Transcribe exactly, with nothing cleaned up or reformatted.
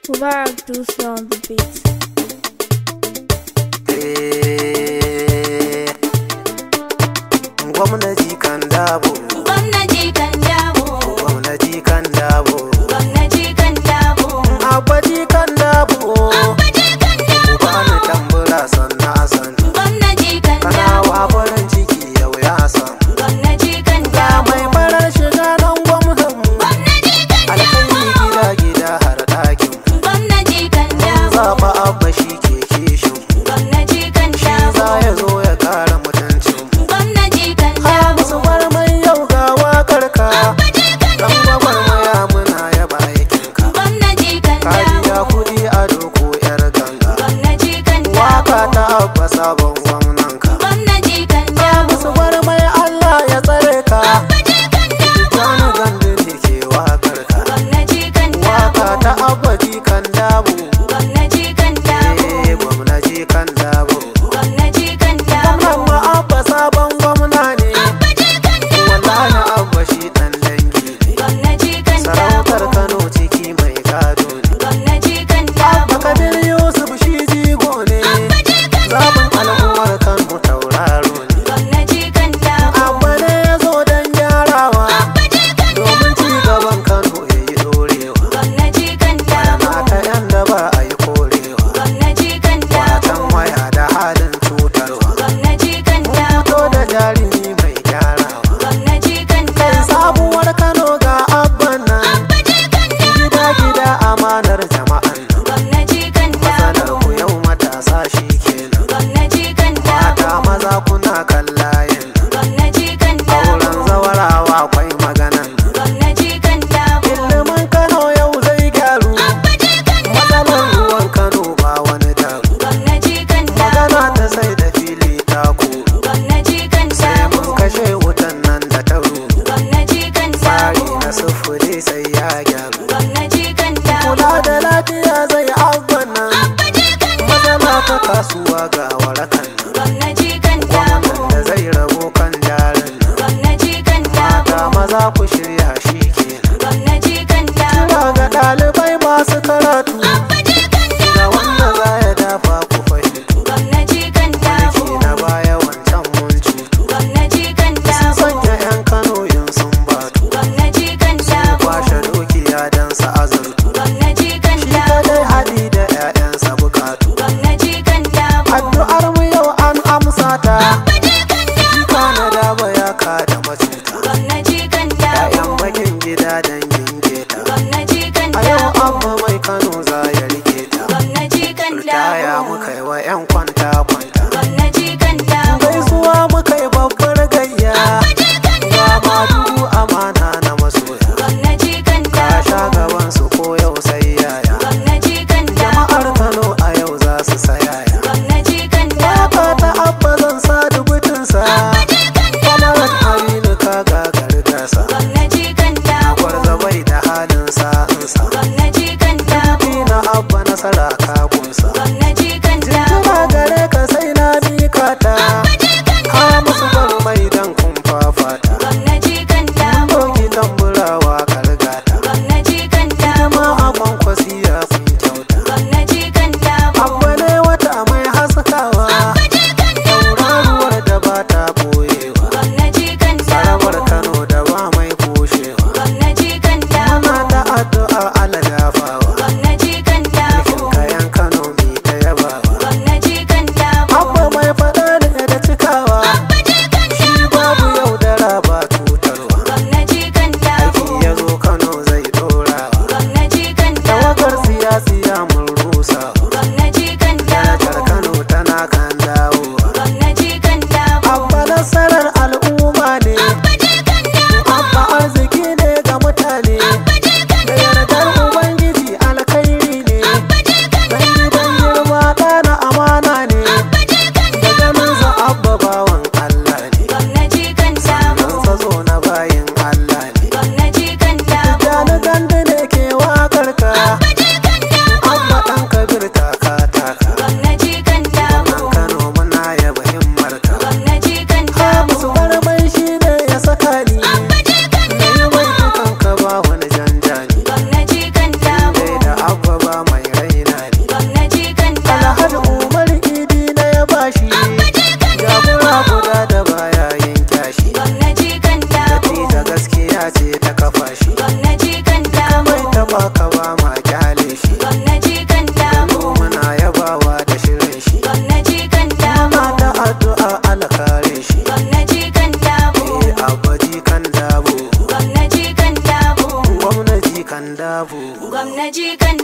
Mubarak Dutse on the beat. Gwamnati kan dabo, Gwamnati kan dabo, gwamnati kan dabo, gwamnati kan dabo, abaji kan dabo, abaji kan dabo, bani tambura sanna san, gwamnati kan kana dabo, wa farin ciki yau ya san, gwamnati kan ga dabo, mai farar shiga nan gwamnan, gwamnati kan alkhairi dabo, gida gida har ɗakin, gwamnati kan dabo, zaɓa abba shi ke kishin, gwamnati kan shi dabo, za ya zo ya kara mutuncin, gwamnati kan ha dabo, musu bar mai yau ga wakar ka, abaji kan dan dabo, gwagwarmaya muna yaba aikinka, gwamnati kan kaji ya dabo, kuɗi a doko yar ganga. gwamnati kan Waka dabo, ta abba sabon gwamnanka, gwamnati kan dabo, musu bar mai Allah ya tsare ka, abaji kan dabo, wani gandu ne ke wakar ka, gwamnati kan dabo, waka ta abba ji kan dabo, gwamnati kan dabo, eh gwamnati kan dabo, gwamnati kan dabo, gwamnan ma abba sabon gwamna ne, abaji kan dabo, wallahi abba shi dan dangi ne, gwamnati kan sarautar dabo, Kano ciki mai gado ne, gwamnati kan dabo, abba kabir Yusuf shi jigo ne, abaji kan zaɓin al'ummar Kano tauraro ne, gwamnati kan dabo, abba ne ya zo don gyarawa, abaji kan domin ci gaban Kano ya yi dorewa, gwamnati kan dabo, mata yan da ba a yi korewa, gwamnati kan watan dabo, waya da halin cutarwa, gwamnati kan dabo, fito da jarumi mai gyarawa, gwamnati kan kai dabo, sabuwar Kano ga abban nan, abaji kan gida dabo, gida amanar jama'an nan, gwamnati kan matsalar dabo, ku yau matasa shi kenan, gwamnati kan dabo, mata maza kuna kan layin nan, gwamnati kan auren dabo, zawarawa akwai maganan nan, gwamnati kan dabo, ilimin Kano yau zai gyaru, abaji kan matsalar dabo, ruwan Kano ba wani daru, gwamnati kan magana dabo, ta sai da fili ta ku, gwamnati kan sai dabo, mun kashe wutan nan da ta ru, gwamnati kan tsari dabo, na sufuri sai ya gyaru, gwamnati kan dabo, kula da lafiya zai abban nan, abaji kan matsala ta dabo, kasuwa ga warakan nan, gwamnati kan gwamnan dabo, da zai rabo kan jarin nan, gwamnati kan mata dabo, maza ku shirya shi kenan, gwamnati kan dabo, kira ga ɗalibai masu karatu, abaji kan ga dabo, wanda za ya dafa ku fahimtu, gwamnati kan dabo, mulki na baya wancan mun cutu, gwamnati kan sun dabo, sanya 'yan Kano yin sun batu, gwamnati kan dabo, kwashe dukiya don sa azurtu, gwamnati kan shi dabo, kadai haɗi da 'ya'yansa bukatu, gwamnati kan dabo, addu'ar mu yau an amsa ta, abaji kan dabo, kana da baya ka da macuta, gwamnati kan dabo, 'ya'yan bakin gida dangin geta, gwamnati kan a yau dabo, abba mai Kano za ya rike ta, gwamnati kan ritaya dabo, muka yi wa 'yan kwanta kwanta, gwamnati kan dabo, gaisuwa muka yi babbar gayya, abaji kan ga dabo, madugu amana na masoya, gwamnati kan ka sha dabo, gaban su ko yau sai yaya, gwamnati kan dabo, jama'ar Kano a yau za su sayaya, gwamnati kan dabo, waka ta abba zan sa dubutinsa, abaji kan kwamarar dabo, aminu ka gagari gasa, gwamnati kan dabo, gwarza bai da halin sa'insa, gwamnati kan dabo, na abba nasara ka kunsa, gwamnati kan dabo, jinjina gare ka sai na mika ta, abaji kan ha dabo, musu bar mai dan kun fafata, gwamnati kan dabo, doki tamburawa kargata, gwamnati kan dabo, jama'a kwankwasiya kun kyauta, gwamnati kan dabo, abba ne wata mai haskawa, abaji kan dabo, tauraruwar da ba ta boyewa, gwamnati kan dabo, sarawar Kano da ba mai kushewa, gwamnati kan dabo, ana ta addu'ar Allah dafawa, gwamnati kan dabo, mulkin kayan baka ba ma kyale shi. gwamnati kan dabo, Muna yabawa da shirin shi. gwamnati kan dabo, Muna da addu'a ala kare shi. gwamnati kan dabo, Eh abaji kan dabo. gwamnati kan dabo, Gwamnati kan dabo. gwamnati kan